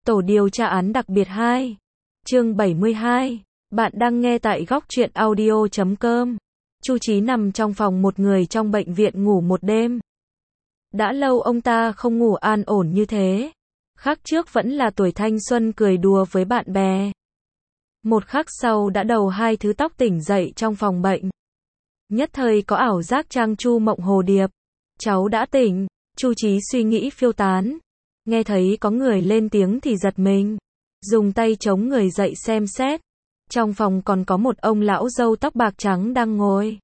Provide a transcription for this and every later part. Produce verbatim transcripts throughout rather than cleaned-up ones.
Tổ điều tra án đặc biệt hai. Chương bảy mươi hai. Bạn đang nghe tại góc truyện audio chấm com. Chu Chí nằm trong phòng một người trong bệnh viện ngủ một đêm. Đã lâu ông ta không ngủ an ổn như thế. Khắc trước vẫn là tuổi thanh xuân cười đùa với bạn bè. Một khắc sau đã đầu hai thứ tóc tỉnh dậy trong phòng bệnh. Nhất thời có ảo giác trang chu mộng hồ điệp. Cháu đã tỉnh. Chu Chí suy nghĩ phiêu tán. Nghe thấy có người lên tiếng thì giật mình. Dùng tay chống người dậy xem xét. Trong phòng còn có một ông lão râu tóc bạc trắng đang ngồi.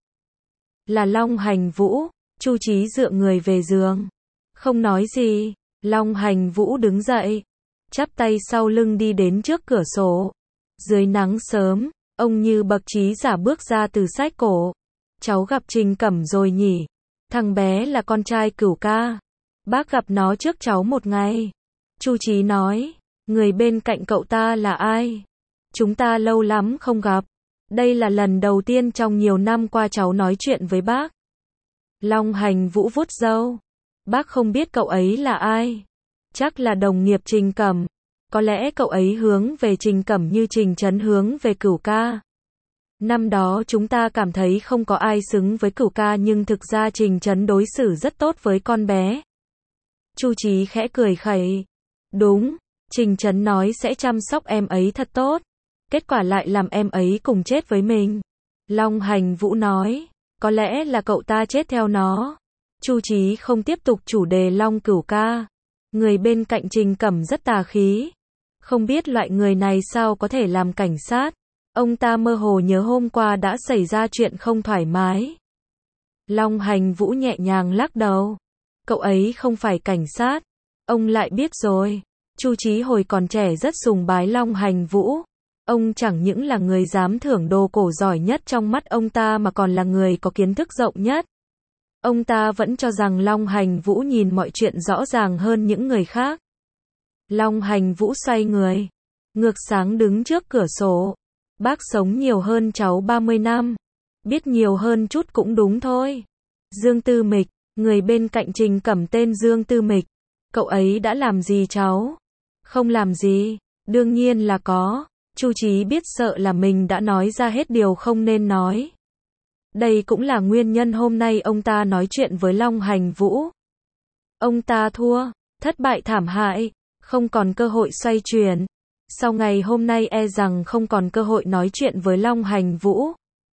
Là Long Hành Vũ. Chu Chí dựa người về giường. Không nói gì. Long Hành Vũ đứng dậy. Chắp tay sau lưng đi đến trước cửa sổ. Dưới nắng sớm, ông như bậc trí giả bước ra từ sách cổ. Cháu gặp Trình Cẩm rồi nhỉ? Thằng bé là con trai Cửu ca. Bác gặp nó trước cháu một ngày. Chu Chí nói. Người bên cạnh cậu ta là ai? Chúng ta lâu lắm không gặp. Đây là lần đầu tiên trong nhiều năm qua cháu nói chuyện với bác. Long Hành Vũ vuốt râu. Bác không biết cậu ấy là ai. Chắc là đồng nghiệp Trình Cẩm. Có lẽ cậu ấy hướng về Trình Cẩm như Trình Trấn hướng về Cửu ca. Năm đó chúng ta cảm thấy không có ai xứng với Cửu ca, nhưng thực ra Trình Trấn đối xử rất tốt với con bé. Chu Chí khẽ cười khẩy. Đúng, Trình Trấn nói sẽ chăm sóc em ấy thật tốt. Kết quả lại làm em ấy cùng chết với mình. Long Hành Vũ nói. Có lẽ là cậu ta chết theo nó. Chu Chí không tiếp tục chủ đề Long Cửu ca. Người bên cạnh Trình Cẩm rất tà khí. Không biết loại người này sao có thể làm cảnh sát. Ông ta mơ hồ nhớ hôm qua đã xảy ra chuyện không thoải mái. Long Hành Vũ nhẹ nhàng lắc đầu. Cậu ấy không phải cảnh sát. Ông lại biết rồi. Chu Chí hồi còn trẻ rất sùng bái Long Hành Vũ. Ông chẳng những là người dám thưởng đồ cổ giỏi nhất trong mắt ông ta mà còn là người có kiến thức rộng nhất. Ông ta vẫn cho rằng Long Hành Vũ nhìn mọi chuyện rõ ràng hơn những người khác. Long Hành Vũ xoay người. Ngược sáng đứng trước cửa sổ. Bác sống nhiều hơn cháu ba mươi năm. Biết nhiều hơn chút cũng đúng thôi. Dương Tư Mịch. Người bên cạnh Trình Cẩm tên Dương Tư Mịch. Cậu ấy đã làm gì cháu? Không làm gì. Đương nhiên là có. Chu Chí biết sợ là mình đã nói ra hết điều không nên nói. Đây cũng là nguyên nhân hôm nay ông ta nói chuyện với Long Hành Vũ. Ông ta thua, thất bại thảm hại, không còn cơ hội xoay chuyển. Sau ngày hôm nay e rằng không còn cơ hội nói chuyện với Long Hành Vũ.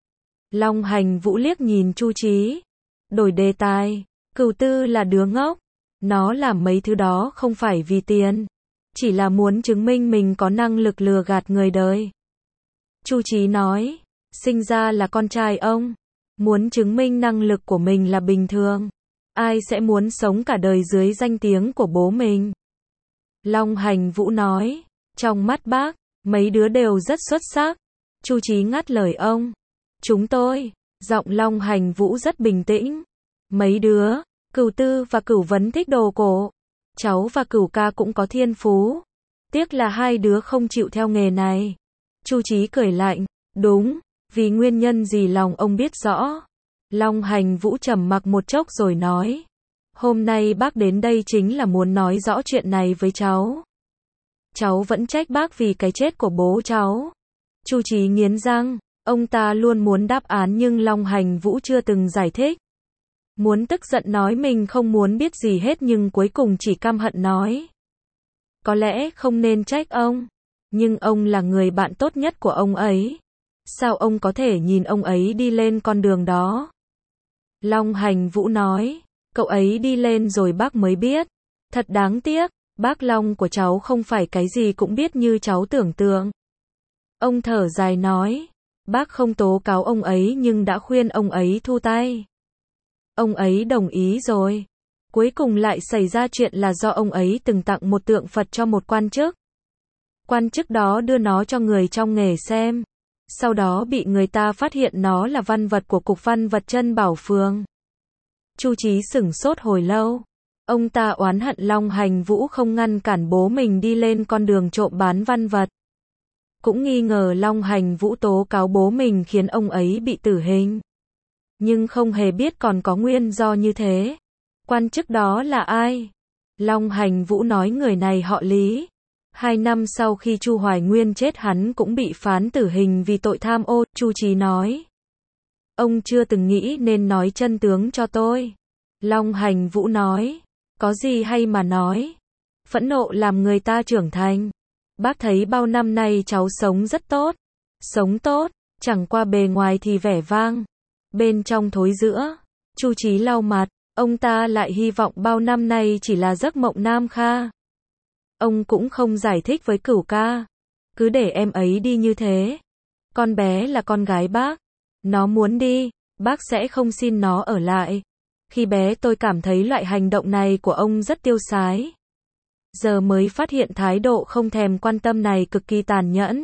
Long Hành Vũ liếc nhìn Chu Chí. Đổi đề tài. Cửu Tư là đứa ngốc. Nó làm mấy thứ đó không phải vì tiền. Chỉ là muốn chứng minh mình có năng lực lừa gạt người đời. Chu Chí nói. Sinh ra là con trai ông. Muốn chứng minh năng lực của mình là bình thường. Ai sẽ muốn sống cả đời dưới danh tiếng của bố mình? Long Hành Vũ nói. Trong mắt bác, mấy đứa đều rất xuất sắc. Chu Chí ngắt lời ông. Chúng tôi. Giọng Long Hành Vũ rất bình tĩnh. Mấy đứa, Cửu Tư và Cửu Vấn thích đồ cổ. Cháu và Cửu ca cũng có thiên phú. Tiếc là hai đứa không chịu theo nghề này. Chu Chí cười lạnh. Đúng, vì nguyên nhân gì lòng ông biết rõ. Long Hành Vũ trầm mặc một chốc rồi nói. Hôm nay bác đến đây chính là muốn nói rõ chuyện này với cháu. Cháu vẫn trách bác vì cái chết của bố cháu. Chu Chí nghiến răng. Ông ta luôn muốn đáp án nhưng Long Hành Vũ chưa từng giải thích. Muốn tức giận nói mình không muốn biết gì hết nhưng cuối cùng chỉ căm hận nói. Có lẽ không nên trách ông. Nhưng ông là người bạn tốt nhất của ông ấy. Sao ông có thể nhìn ông ấy đi lên con đường đó? Long Hành Vũ nói. Cậu ấy đi lên rồi bác mới biết. Thật đáng tiếc. Bác Long của cháu không phải cái gì cũng biết như cháu tưởng tượng. Ông thở dài nói. Bác không tố cáo ông ấy nhưng đã khuyên ông ấy thu tay. Ông ấy đồng ý rồi. Cuối cùng lại xảy ra chuyện là do ông ấy từng tặng một tượng Phật cho một quan chức. Quan chức đó đưa nó cho người trong nghề xem. Sau đó bị người ta phát hiện nó là văn vật của Cục Văn vật Trân Bảo Phường. Chu Chí sửng sốt hồi lâu. Ông ta oán hận Long Hành Vũ không ngăn cản bố mình đi lên con đường trộm bán văn vật. Cũng nghi ngờ Long Hành Vũ tố cáo bố mình khiến ông ấy bị tử hình. Nhưng không hề biết còn có nguyên do như thế. Quan chức đó là ai? Long Hành Vũ nói người này họ Lý. Hai năm sau khi Chu Hoài Nguyên chết hắn cũng bị phán tử hình vì tội tham ô, Chu Chí nói. Ông chưa từng nghĩ nên nói chân tướng cho tôi. Long Hành Vũ nói. Có gì hay mà nói. Phẫn nộ làm người ta trưởng thành. Bác thấy bao năm nay cháu sống rất tốt. Sống tốt, chẳng qua bề ngoài thì vẻ vang. Bên trong thối rữa. Chu Chí lau mặt, ông ta lại hy vọng bao năm nay chỉ là giấc mộng Nam Kha. Ông cũng không giải thích với Cửu ca. Cứ để em ấy đi như thế. Con bé là con gái bác. Nó muốn đi, bác sẽ không xin nó ở lại. Khi bé tôi cảm thấy loại hành động này của ông rất tiêu sái. Giờ mới phát hiện thái độ không thèm quan tâm này cực kỳ tàn nhẫn.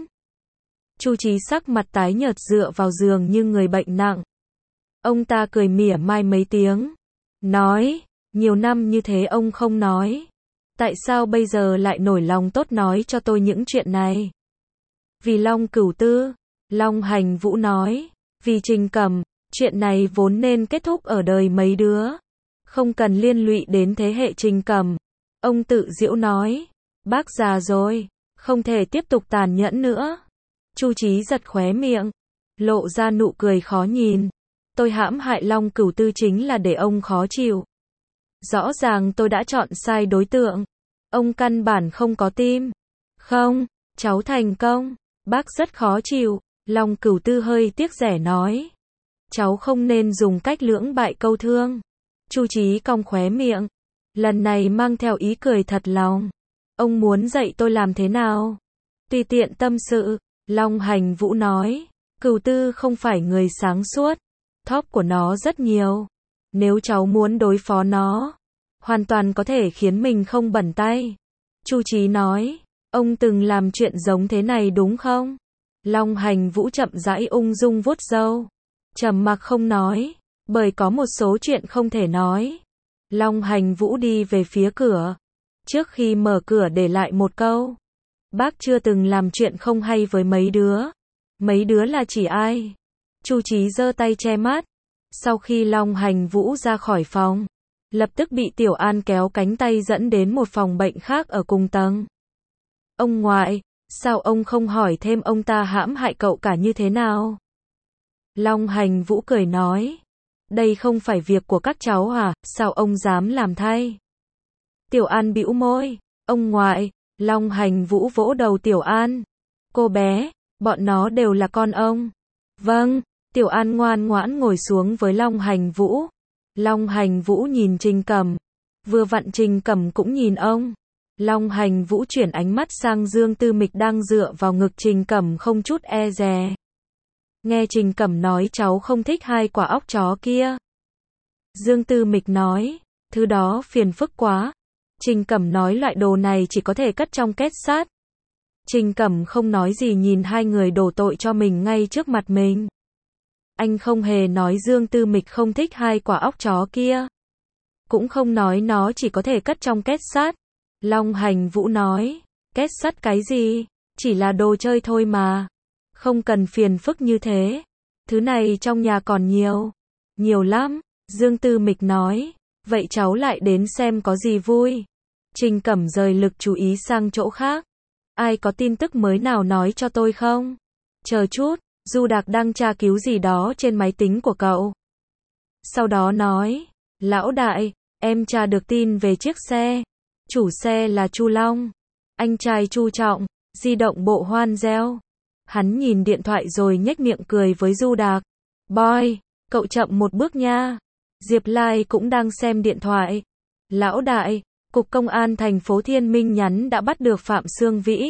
Chu Chí sắc mặt tái nhợt dựa vào giường như người bệnh nặng. Ông ta cười mỉa mai mấy tiếng. Nói, nhiều năm như thế ông không nói. Tại sao bây giờ lại nổi lòng tốt nói cho tôi những chuyện này? Vì Long Cửu Tư, Long Hành Vũ nói. Vì Trình Cẩm, chuyện này vốn nên kết thúc ở đời mấy đứa. Không cần liên lụy đến thế hệ Trình Cẩm. Ông tự giễu nói. Bác già rồi, không thể tiếp tục tàn nhẫn nữa. Chu Chí giật khóe miệng, lộ ra nụ cười khó nhìn. Tôi hãm hại Long Cửu Tư chính là để ông khó chịu. Rõ ràng tôi đã chọn sai đối tượng. Ông căn bản không có tim. Không, cháu thành công. Bác rất khó chịu. Long Cửu Tư hơi tiếc rẻ nói. Cháu không nên dùng cách lưỡng bại câu thương. Chu Chí cong khóe miệng. Lần này mang theo ý cười thật lòng. Ông muốn dạy tôi làm thế nào? Tùy tiện tâm sự. Long Hành Vũ nói. Cửu Tư không phải người sáng suốt. Thóp của nó rất nhiều. Nếu cháu muốn đối phó nó, hoàn toàn có thể khiến mình không bẩn tay. Chu Chí nói. Ông từng làm chuyện giống thế này đúng không? Long Hành Vũ chậm rãi ung dung vuốt râu. Trầm mặc không nói. Bởi có một số chuyện không thể nói. Long Hành Vũ đi về phía cửa. Trước khi mở cửa để lại một câu. Bác chưa từng làm chuyện không hay với mấy đứa. Mấy đứa là chỉ ai? Chu Chí giơ tay che mắt. Sau khi Long Hành Vũ ra khỏi phòng, lập tức bị Tiểu An kéo cánh tay dẫn đến một phòng bệnh khác ở cùng tầng. Ông ngoại, sao ông không hỏi thêm ông ta hãm hại cậu cả như thế nào? Long Hành Vũ cười nói. Đây không phải việc của các cháu à, sao ông dám làm thay? Tiểu An bĩu môi. Ông ngoại, Long Hành Vũ vỗ đầu Tiểu An. Cô bé, bọn nó đều là con ông. Vâng, Tiểu An ngoan ngoãn ngồi xuống với Long Hành Vũ. Long Hành Vũ nhìn Trình Cẩm. Vừa vặn Trình Cẩm cũng nhìn ông. Long Hành Vũ chuyển ánh mắt sang Dương Tư Mịch đang dựa vào ngực Trình Cẩm không chút e dè. Nghe Trình Cẩm nói cháu không thích hai quả óc chó kia. Dương Tư Mịch nói, thứ đó phiền phức quá. Trình Cẩm nói loại đồ này chỉ có thể cất trong két sắt. Trình Cẩm không nói gì nhìn hai người đổ tội cho mình ngay trước mặt mình. Anh không hề nói Dương Tư Mịch không thích hai quả óc chó kia. Cũng không nói nó chỉ có thể cất trong két sắt. Long Hành Vũ nói, két sắt cái gì? Chỉ là đồ chơi thôi mà. Không cần phiền phức như thế. Thứ này trong nhà còn nhiều. Nhiều lắm. Dương Tư Mịch nói. Vậy cháu lại đến xem có gì vui. Trình Cẩm rời lực chú ý sang chỗ khác. Ai có tin tức mới nào nói cho tôi không? Chờ chút, Du Đạc đang tra cứu gì đó trên máy tính của cậu. Sau đó nói. Lão đại, em tra được tin về chiếc xe. Chủ xe là Chu Long. Anh trai Chu Trọng, di động bộ hoan reo. Hắn nhìn điện thoại rồi nhếch miệng cười với Du Đạc. Boy, cậu chậm một bước nha. Diệp Lai cũng đang xem điện thoại. Lão đại, Cục Công an thành phố Thiên Minh nhắn đã bắt được Phạm Sương Vĩ.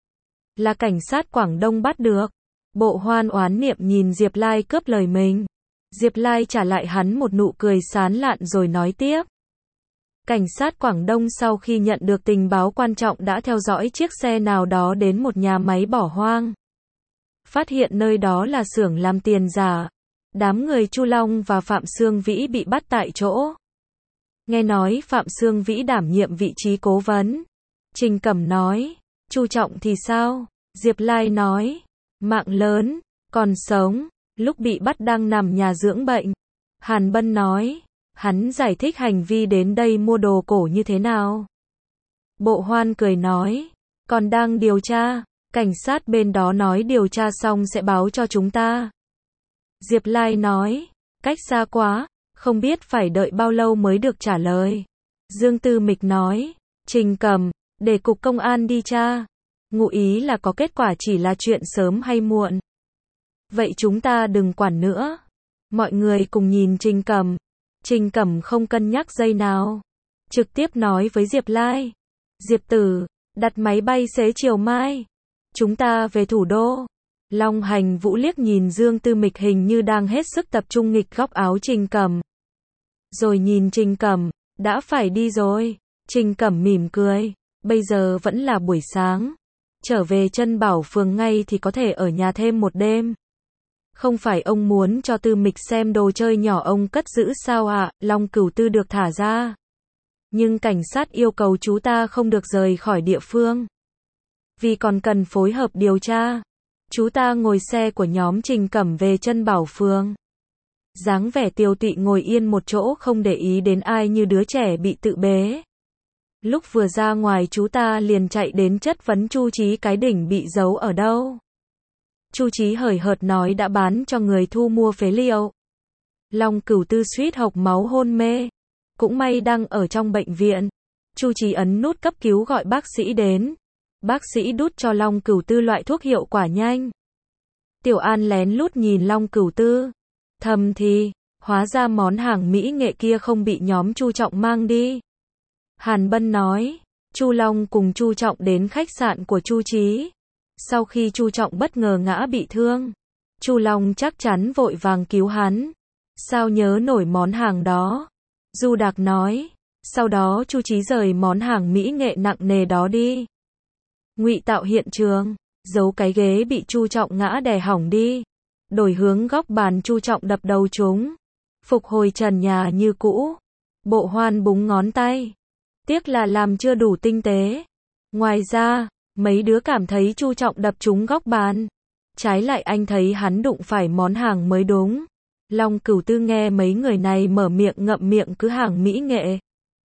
Là cảnh sát Quảng Đông bắt được. Bộ hoan oán niệm nhìn Diệp Lai cướp lời mình. Diệp Lai trả lại hắn một nụ cười sán lạn rồi nói tiếp. Cảnh sát Quảng Đông sau khi nhận được tình báo quan trọng đã theo dõi chiếc xe nào đó đến một nhà máy bỏ hoang. Phát hiện nơi đó là xưởng làm tiền giả. Đám người Chu Long và Phạm Sương Vĩ bị bắt tại chỗ. Nghe nói Phạm Sương Vĩ đảm nhiệm vị trí cố vấn. Trình Cẩm nói. Chu Trọng thì sao? Diệp Lai nói. Mạng lớn, còn sống, lúc bị bắt đang nằm nhà dưỡng bệnh. Hàn Bân nói. Hắn giải thích hành vi đến đây mua đồ cổ như thế nào? Bộ hoan cười nói. Còn đang điều tra, cảnh sát bên đó nói điều tra xong sẽ báo cho chúng ta. Diệp Lai nói, cách xa quá, không biết phải đợi bao lâu mới được trả lời. Dương Tư Mịch nói, Trình Cầm, để cục công an đi tra. Ngụ ý là có kết quả chỉ là chuyện sớm hay muộn. Vậy chúng ta đừng quản nữa. Mọi người cùng nhìn Trình Cầm. Trình Cầm không cân nhắc giây nào. Trực tiếp nói với Diệp Lai. Diệp Tử, đặt máy bay xế chiều mai. Chúng ta về thủ đô. Long Hành Vũ liếc nhìn Dương Tư Mịch hình như đang hết sức tập trung nghịch góc áo Trình Cầm. Rồi nhìn Trình Cầm, đã phải đi rồi. Trình Cầm mỉm cười. Bây giờ vẫn là buổi sáng. Trở về Trân Bảo Phường ngay thì có thể ở nhà thêm một đêm. Không phải ông muốn cho Tư Mịch xem đồ chơi nhỏ ông cất giữ sao ạ? À? Long Cửu Tư được thả ra. Nhưng cảnh sát yêu cầu chú ta không được rời khỏi địa phương. Vì còn cần phối hợp điều tra. Chú ta ngồi xe của nhóm Trình Cẩm về Trân Bảo Phường. Dáng vẻ tiều tụy ngồi yên một chỗ không để ý đến ai như đứa trẻ bị tự bế. Lúc vừa ra ngoài chú ta liền chạy đến chất vấn Chu Chí cái đỉnh bị giấu ở đâu. Chu Chí hời hợt nói đã bán cho người thu mua phế liệu. Long Cửu Tư suýt hộc máu hôn mê. Cũng may đang ở trong bệnh viện. Chu Chí ấn nút cấp cứu gọi bác sĩ đến. Bác sĩ đút cho Long Cửu Tư loại thuốc hiệu quả nhanh. Tiểu An lén lút nhìn Long Cửu Tư. Thầm thì, hóa ra món hàng mỹ nghệ kia không bị nhóm Chu Trọng mang đi. Hàn Bân nói, Chu Long cùng Chu Trọng đến khách sạn của Chu Chí. Sau khi Chu Trọng bất ngờ ngã bị thương, Chu Long chắc chắn vội vàng cứu hắn. Sao nhớ nổi món hàng đó? Du Đạc nói, sau đó Chu Chí rời món hàng mỹ nghệ nặng nề đó đi. Ngụy tạo hiện trường, giấu cái ghế bị Chu Trọng ngã đè hỏng đi. Đổi hướng góc bàn Chu Trọng đập đầu chúng. Phục hồi trần nhà như cũ. Bộ Hoan búng ngón tay. Tiếc là làm chưa đủ tinh tế. Ngoài ra, mấy đứa cảm thấy Chu Trọng đập trúng góc bàn. Trái lại anh thấy hắn đụng phải món hàng mới đúng. Long Cửu Tư nghe mấy người này mở miệng ngậm miệng cứ hàng mỹ nghệ.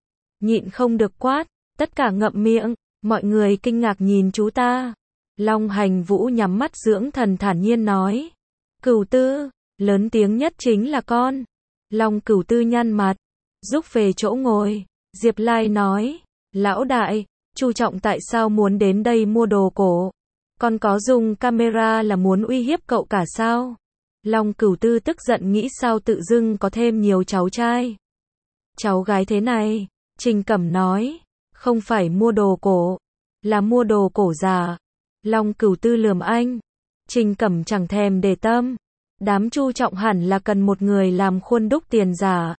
Nhịn không được quát, tất cả ngậm miệng, mọi người kinh ngạc nhìn chú ta. Long Hành Vũ nhắm mắt dưỡng thần thản nhiên nói. Cửu Tư, lớn tiếng nhất chính là con. Long Cửu Tư nhăn mặt, rúc về chỗ ngồi. Diệp Lai nói, lão đại, Chu Trọng tại sao muốn đến đây mua đồ cổ? Con có dùng camera là muốn uy hiếp cậu cả sao? Long Cửu Tư tức giận nghĩ sao tự dưng có thêm nhiều cháu trai. Cháu gái thế này, Trình Cẩm nói, không phải mua đồ cổ, là mua đồ cổ giả. Long Cửu Tư lườm anh. Trình Cẩm chẳng thèm để tâm. Đám Chu Trọng hẳn là cần một người làm khuôn đúc tiền giả.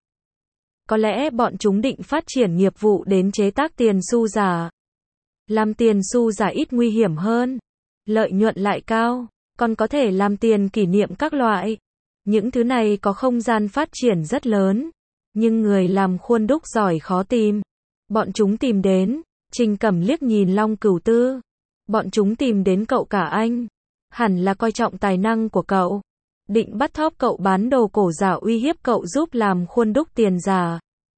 Có lẽ bọn chúng định phát triển nghiệp vụ đến chế tác tiền xu giả. Làm tiền xu giả ít nguy hiểm hơn, lợi nhuận lại cao, còn có thể làm tiền kỷ niệm các loại. Những thứ này có không gian phát triển rất lớn, nhưng người làm khuôn đúc giỏi khó tìm. Bọn chúng tìm đến, Trình Cẩm liếc nhìn Long Cửu Tư. Bọn chúng tìm đến cậu cả anh, hẳn là coi trọng tài năng của cậu. Định bắt thóp cậu bán đồ cổ giả uy hiếp cậu giúp làm khuôn đúc tiền giả.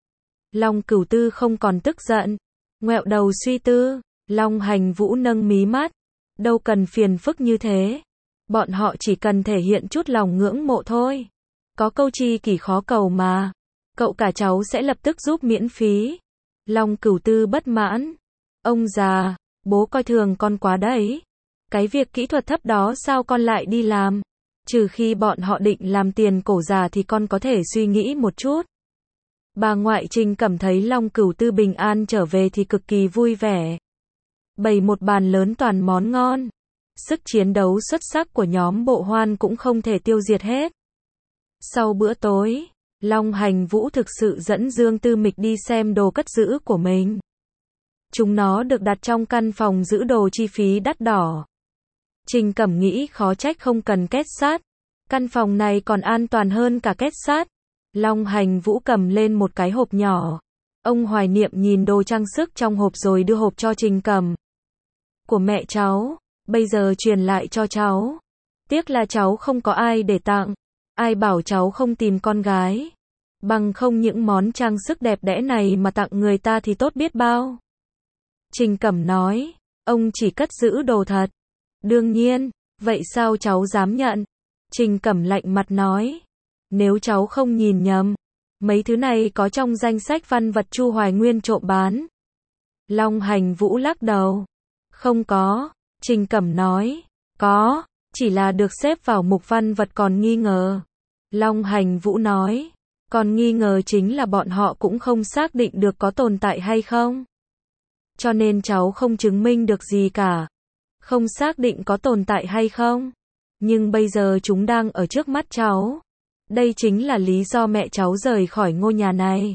Long Cửu Tư không còn tức giận, ngoẹo đầu suy tư. Long Hành Vũ nâng mí mắt, đâu cần phiền phức như thế. Bọn họ chỉ cần thể hiện chút lòng ngưỡng mộ thôi. Có câu chi kỷ khó cầu mà. Cậu cả cháu sẽ lập tức giúp miễn phí. Long Cửu Tư bất mãn. Ông già, bố coi thường con quá đấy. Cái việc kỹ thuật thấp đó sao con lại đi làm? Trừ khi bọn họ định làm tiền cổ giả thì con có thể suy nghĩ một chút. Bà ngoại Trình Cẩm thấy Long Cửu Tư bình an trở về thì cực kỳ vui vẻ. Bày một bàn lớn toàn món ngon. Sức chiến đấu xuất sắc của nhóm Bộ Hoan cũng không thể tiêu diệt hết. Sau bữa tối, Long Hành Vũ thực sự dẫn Dương Tư Mịch đi xem đồ cất giữ của mình. Chúng nó được đặt trong căn phòng giữ đồ chi phí đắt đỏ. Trình Cẩm nghĩ khó trách không cần két sắt. Căn phòng này còn an toàn hơn cả két sắt. Long Hành Vũ cầm lên một cái hộp nhỏ. Ông hoài niệm nhìn đồ trang sức trong hộp rồi đưa hộp cho Trình Cẩm. Của mẹ cháu, bây giờ truyền lại cho cháu. Tiếc là cháu không có ai để tặng. Ai bảo cháu không tìm con gái. Bằng không những món trang sức đẹp đẽ này mà tặng người ta thì tốt biết bao. Trình Cẩm nói, ông chỉ cất giữ đồ thật. Đương nhiên, vậy sao cháu dám nhận? Trình Cẩm lạnh mặt nói. Nếu cháu không nhìn nhầm, mấy thứ này có trong danh sách văn vật Chu Hoài Nguyên trộm bán. Long Hành Vũ lắc đầu. Không có, Trình Cẩm nói. Có, chỉ là được xếp vào mục văn vật còn nghi ngờ. Long Hành Vũ nói. Còn nghi ngờ chính là bọn họ cũng không xác định được có tồn tại hay không. Cho nên cháu không chứng minh được gì cả. Không xác định có tồn tại hay không. Nhưng bây giờ chúng đang ở trước mắt cháu. Đây chính là lý do mẹ cháu rời khỏi ngôi nhà này.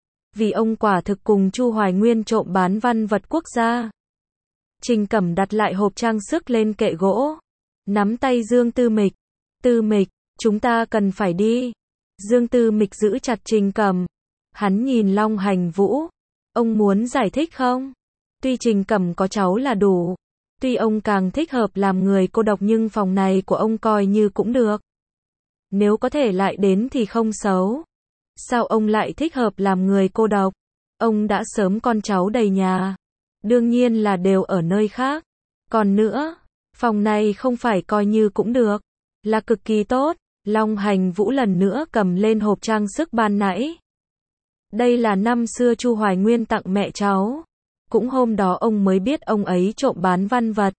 Vì ông quả thực cùng Chu Hoài Nguyên trộm bán văn vật quốc gia. Trình Cẩm đặt lại hộp trang sức lên kệ gỗ. Nắm tay Dương Tư Mịch. Tư Mịch, chúng ta cần phải đi. Dương Tư Mịch giữ chặt Trình Cẩm. Hắn nhìn Long Hành Vũ. Ông muốn giải thích không? Tuy Trình Cẩm có cháu là đủ. Tuy ông càng thích hợp làm người cô độc nhưng phòng này của ông coi như cũng được. Nếu có thể lại đến thì không xấu. Sao ông lại thích hợp làm người cô độc? Ông đã sớm con cháu đầy nhà. Đương nhiên là đều ở nơi khác. Còn nữa, phòng này không phải coi như cũng được. Là cực kỳ tốt. Long Hành Vũ lần nữa cầm lên hộp trang sức ban nãy. Đây là năm xưa Chu Hoài Nguyên tặng mẹ cháu. Cũng hôm đó ông mới biết ông ấy trộm bán văn vật.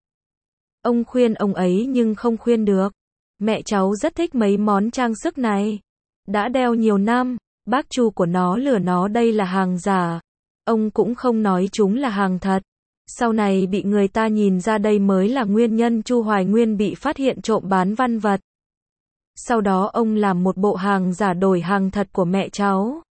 Ông khuyên ông ấy nhưng không khuyên được. Mẹ cháu rất thích mấy món trang sức này. Đã đeo nhiều năm, bác Chu của nó lừa nó đây là hàng giả. Ông cũng không nói chúng là hàng thật. Sau này bị người ta nhìn ra đây mới là nguyên nhân Chu Hoài Nguyên bị phát hiện trộm bán văn vật. Sau đó ông làm một bộ hàng giả đổi hàng thật của mẹ cháu.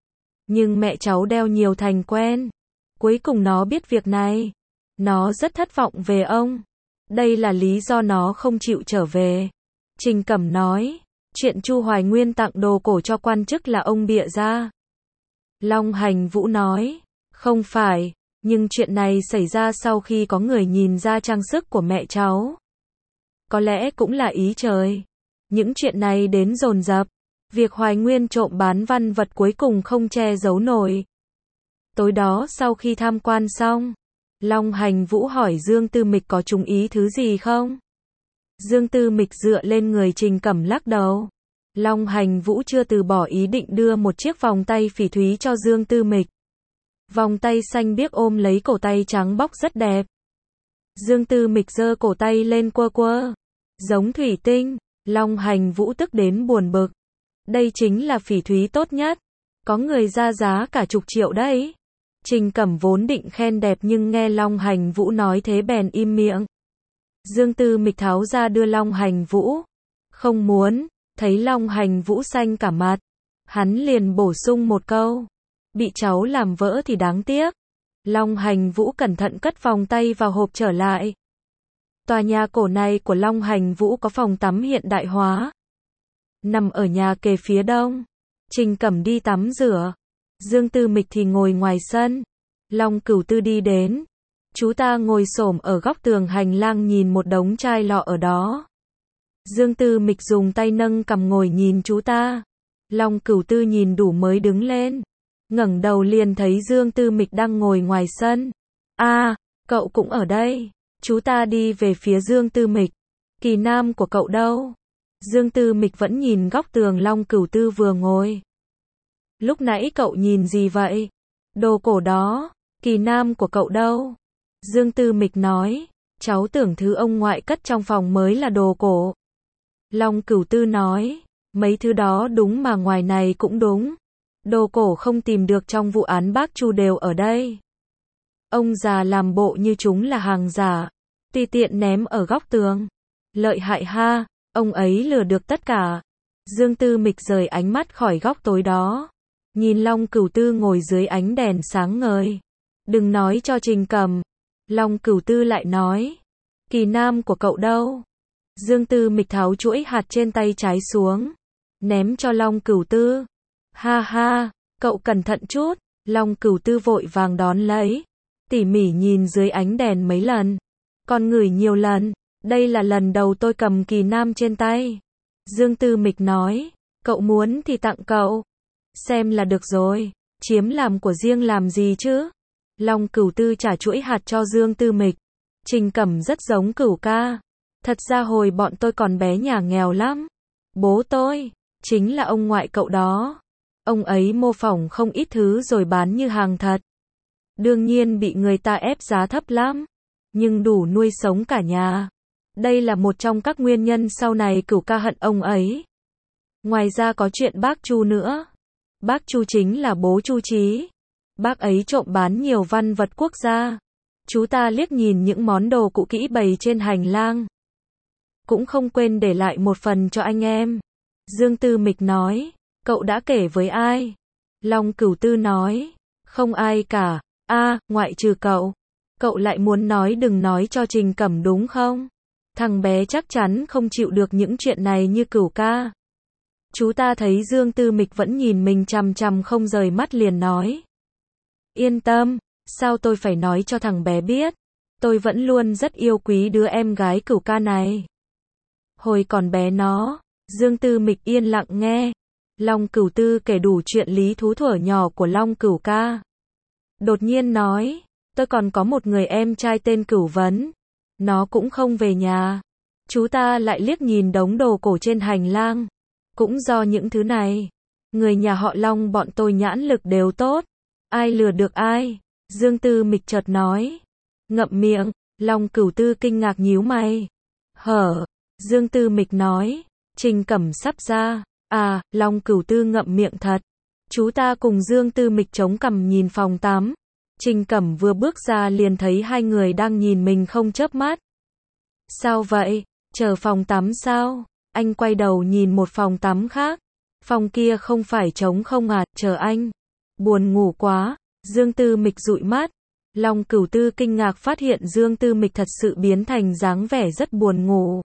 Nhưng mẹ cháu đeo nhiều thành quen. Cuối cùng nó biết việc này. Nó rất thất vọng về ông. Đây là lý do nó không chịu trở về. Trình Cẩm nói. Chuyện Chu Hoài Nguyên tặng đồ cổ cho quan chức là ông bịa ra. Long Hành Vũ nói. Không phải. Nhưng chuyện này xảy ra sau khi có người nhìn ra trang sức của mẹ cháu. Có lẽ cũng là ý trời. Những chuyện này đến dồn dập. Việc Hoài Nguyên trộm bán văn vật cuối cùng không che giấu nổi. Tối đó sau khi tham quan xong, Long Hành Vũ hỏi Dương Tư Mịch có trúng ý thứ gì không? Dương Tư Mịch dựa lên người Trình Cẩm lắc đầu. Long Hành Vũ chưa từ bỏ ý định đưa một chiếc vòng tay phỉ thúy cho Dương Tư Mịch. Vòng tay xanh biếc ôm lấy cổ tay trắng bóc rất đẹp. Dương Tư Mịch giơ cổ tay lên quơ quơ. Giống thủy tinh. Long Hành Vũ tức đến buồn bực. Đây chính là phỉ thúy tốt nhất. Có người ra giá cả chục triệu đấy. Trình Cẩm vốn định khen đẹp nhưng nghe Long Hành Vũ nói thế bèn im miệng. Dương Tư Mịch tháo ra đưa Long Hành Vũ. Không muốn. Thấy Long Hành Vũ xanh cả mặt. Hắn liền bổ sung một câu. Bị cháu làm vỡ thì đáng tiếc. Long Hành Vũ cẩn thận cất vòng tay vào hộp trở lại. Tòa nhà cổ này của Long Hành Vũ có phòng tắm hiện đại hóa. Nằm ở nhà kề phía đông. Trình Cẩm đi tắm rửa. Dương Tư Mịch thì ngồi ngoài sân. Long Cửu Tư đi đến. Chú ta ngồi xổm ở góc tường hành lang nhìn một đống chai lọ ở đó. Dương Tư Mịch dùng tay nâng cằm ngồi nhìn chú ta. Long Cửu Tư nhìn đủ mới đứng lên. Ngẩng đầu liền thấy Dương Tư Mịch đang ngồi ngoài sân. A, à, cậu cũng ở đây. Chú ta đi về phía Dương Tư Mịch. Kỳ nam của cậu đâu? Dương Tư Mịch vẫn nhìn góc tường Long Cửu Tư vừa ngồi. Lúc nãy cậu nhìn gì vậy? Đồ cổ đó. Kỳ nam của cậu đâu? Dương Tư Mịch nói. Cháu tưởng thứ ông ngoại cất trong phòng mới là đồ cổ. Long Cửu Tư nói. Mấy thứ đó đúng mà ngoài này cũng đúng. Đồ cổ không tìm được trong vụ án bác Chu đều ở đây. Ông già làm bộ như chúng là hàng giả. Tùy tiện ném ở góc tường. Lợi hại ha, ông ấy lừa được tất cả. Dương Tư Mịch rời ánh mắt khỏi góc tối đó. Nhìn Long Cửu Tư ngồi dưới ánh đèn sáng ngời. Đừng nói cho Trình Cẩm. Long Cửu Tư lại nói. Kỳ nam của cậu đâu? Dương Tư Mịch tháo chuỗi hạt trên tay trái xuống. Ném cho Long Cửu Tư. Ha ha, cậu cẩn thận chút. Long Cửu Tư vội vàng đón lấy. Tỉ mỉ nhìn dưới ánh đèn mấy lần. Còn ngửi nhiều lần. Đây là lần đầu tôi cầm kỳ nam trên tay. Dương Tư Mịch nói. Cậu muốn thì tặng cậu. Xem là được rồi. Chiếm làm của riêng làm gì chứ? Long Cửu Tư trả chuỗi hạt cho Dương Tư Mịch. Trình Cẩm rất giống Cửu ca. Thật ra hồi bọn tôi còn bé nhà nghèo lắm. Bố tôi, chính là ông ngoại cậu đó. Ông ấy mô phỏng không ít thứ rồi bán như hàng thật. Đương nhiên bị người ta ép giá thấp lắm. Nhưng đủ nuôi sống cả nhà. Đây là một trong các nguyên nhân sau này Cửu ca hận ông ấy. Ngoài ra có chuyện bác Chu nữa. Bác Chu chính là bố Chu Chí. Bác ấy trộm bán nhiều văn vật quốc gia. Chú ta liếc nhìn những món đồ cũ kỹ bày trên hành lang. Cũng không quên để lại một phần cho anh em. Dương Tư Mịch nói, cậu đã kể với ai? Long Cửu Tư nói, không ai cả. A, ngoại trừ cậu. Cậu lại muốn nói đừng nói cho Trình Cẩm đúng không? Thằng bé chắc chắn không chịu được những chuyện này như Cửu ca. Chú ta thấy Dương Tư Mịch vẫn nhìn mình chằm chằm không rời mắt liền nói. Yên tâm, sao tôi phải nói cho thằng bé biết? Tôi vẫn luôn rất yêu quý đứa em gái Cửu ca này. Hồi còn bé nó, Dương Tư Mịch yên lặng nghe. Long Cửu Tư kể đủ chuyện lý thú thuở nhỏ của Long Cửu ca. Đột nhiên nói, tôi còn có một người em trai tên Cửu Vấn. Nó cũng không về nhà. Chú ta lại liếc nhìn đống đồ cổ trên hành lang. Cũng do những thứ này, người nhà họ Long bọn tôi nhãn lực đều tốt. Ai lừa được ai? Dương Tư Mịch chợt nói. Ngậm miệng. Long Cửu Tư kinh ngạc nhíu mày. Hở? Dương Tư Mịch nói. Trình Cẩm sắp ra. À, Long Cửu Tư ngậm miệng thật. Chú ta cùng Dương Tư Mịch chống cằm nhìn phòng tắm. Trình Cẩm vừa bước ra liền thấy hai người đang nhìn mình không chớp mắt. Sao vậy? Chờ phòng tắm sao? Anh quay đầu nhìn một phòng tắm khác. Phòng kia không phải trống không à, chờ anh. Buồn ngủ quá. Dương Tư Mịch dụi mắt. Long Cửu Tư kinh ngạc phát hiện Dương Tư Mịch thật sự biến thành dáng vẻ rất buồn ngủ.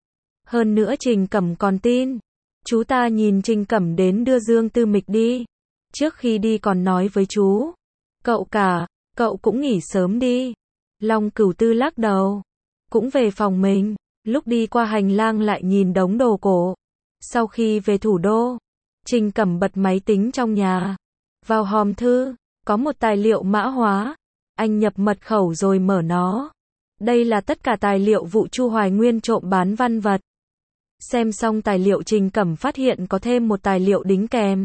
Hơn nữa Trình Cẩm còn tin. Chú ta nhìn Trình Cẩm đến đưa Dương Tư Mịch đi. Trước khi đi còn nói với chú. Cậu cả, cậu cũng nghỉ sớm đi. Long Cửu Tư lắc đầu. Cũng về phòng mình. Lúc đi qua hành lang lại nhìn đống đồ cổ. Sau khi về thủ đô, Trình Cẩm bật máy tính trong nhà. Vào hòm thư, có một tài liệu mã hóa. Anh nhập mật khẩu rồi mở nó. Đây là tất cả tài liệu vụ Chu Hoài Nguyên trộm bán văn vật. Xem xong tài liệu Trình Cẩm phát hiện có thêm một tài liệu đính kèm.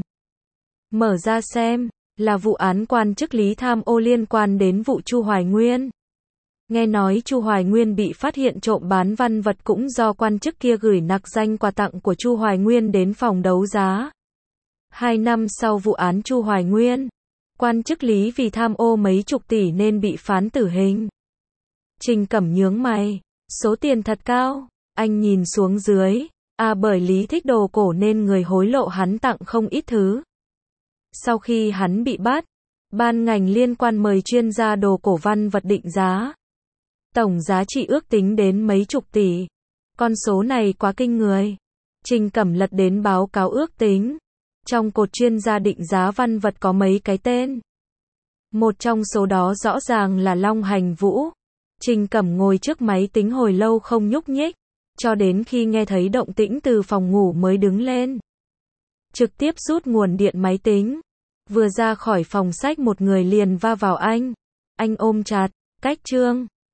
Mở ra xem, là vụ án quan chức Lý tham ô liên quan đến vụ Chu Hoài Nguyên. Nghe nói Chu Hoài Nguyên bị phát hiện trộm bán văn vật cũng do quan chức kia gửi nặc danh quà tặng của Chu Hoài Nguyên đến phòng đấu giá. Hai năm sau vụ án Chu Hoài Nguyên, quan chức Lý vì tham ô mấy chục tỷ nên bị phán tử hình. Trình Cẩm nhướng mày, số tiền thật cao. Anh nhìn xuống dưới, à bởi Lý thích đồ cổ nên người hối lộ hắn tặng không ít thứ. Sau khi hắn bị bắt, ban ngành liên quan mời chuyên gia đồ cổ văn vật định giá. Tổng giá trị ước tính đến mấy chục tỷ. Con số này quá kinh người. Trình Cẩm lật đến báo cáo ước tính. Trong cột chuyên gia định giá văn vật có mấy cái tên. Một trong số đó rõ ràng là Long Hành Vũ. Trình Cẩm ngồi trước máy tính hồi lâu không nhúc nhích. Cho đến khi nghe thấy động tĩnh từ phòng ngủ mới đứng lên. Trực tiếp rút nguồn điện máy tính. Vừa ra khỏi phòng sách một người liền va vào anh. Anh ôm chặt, cách Trương.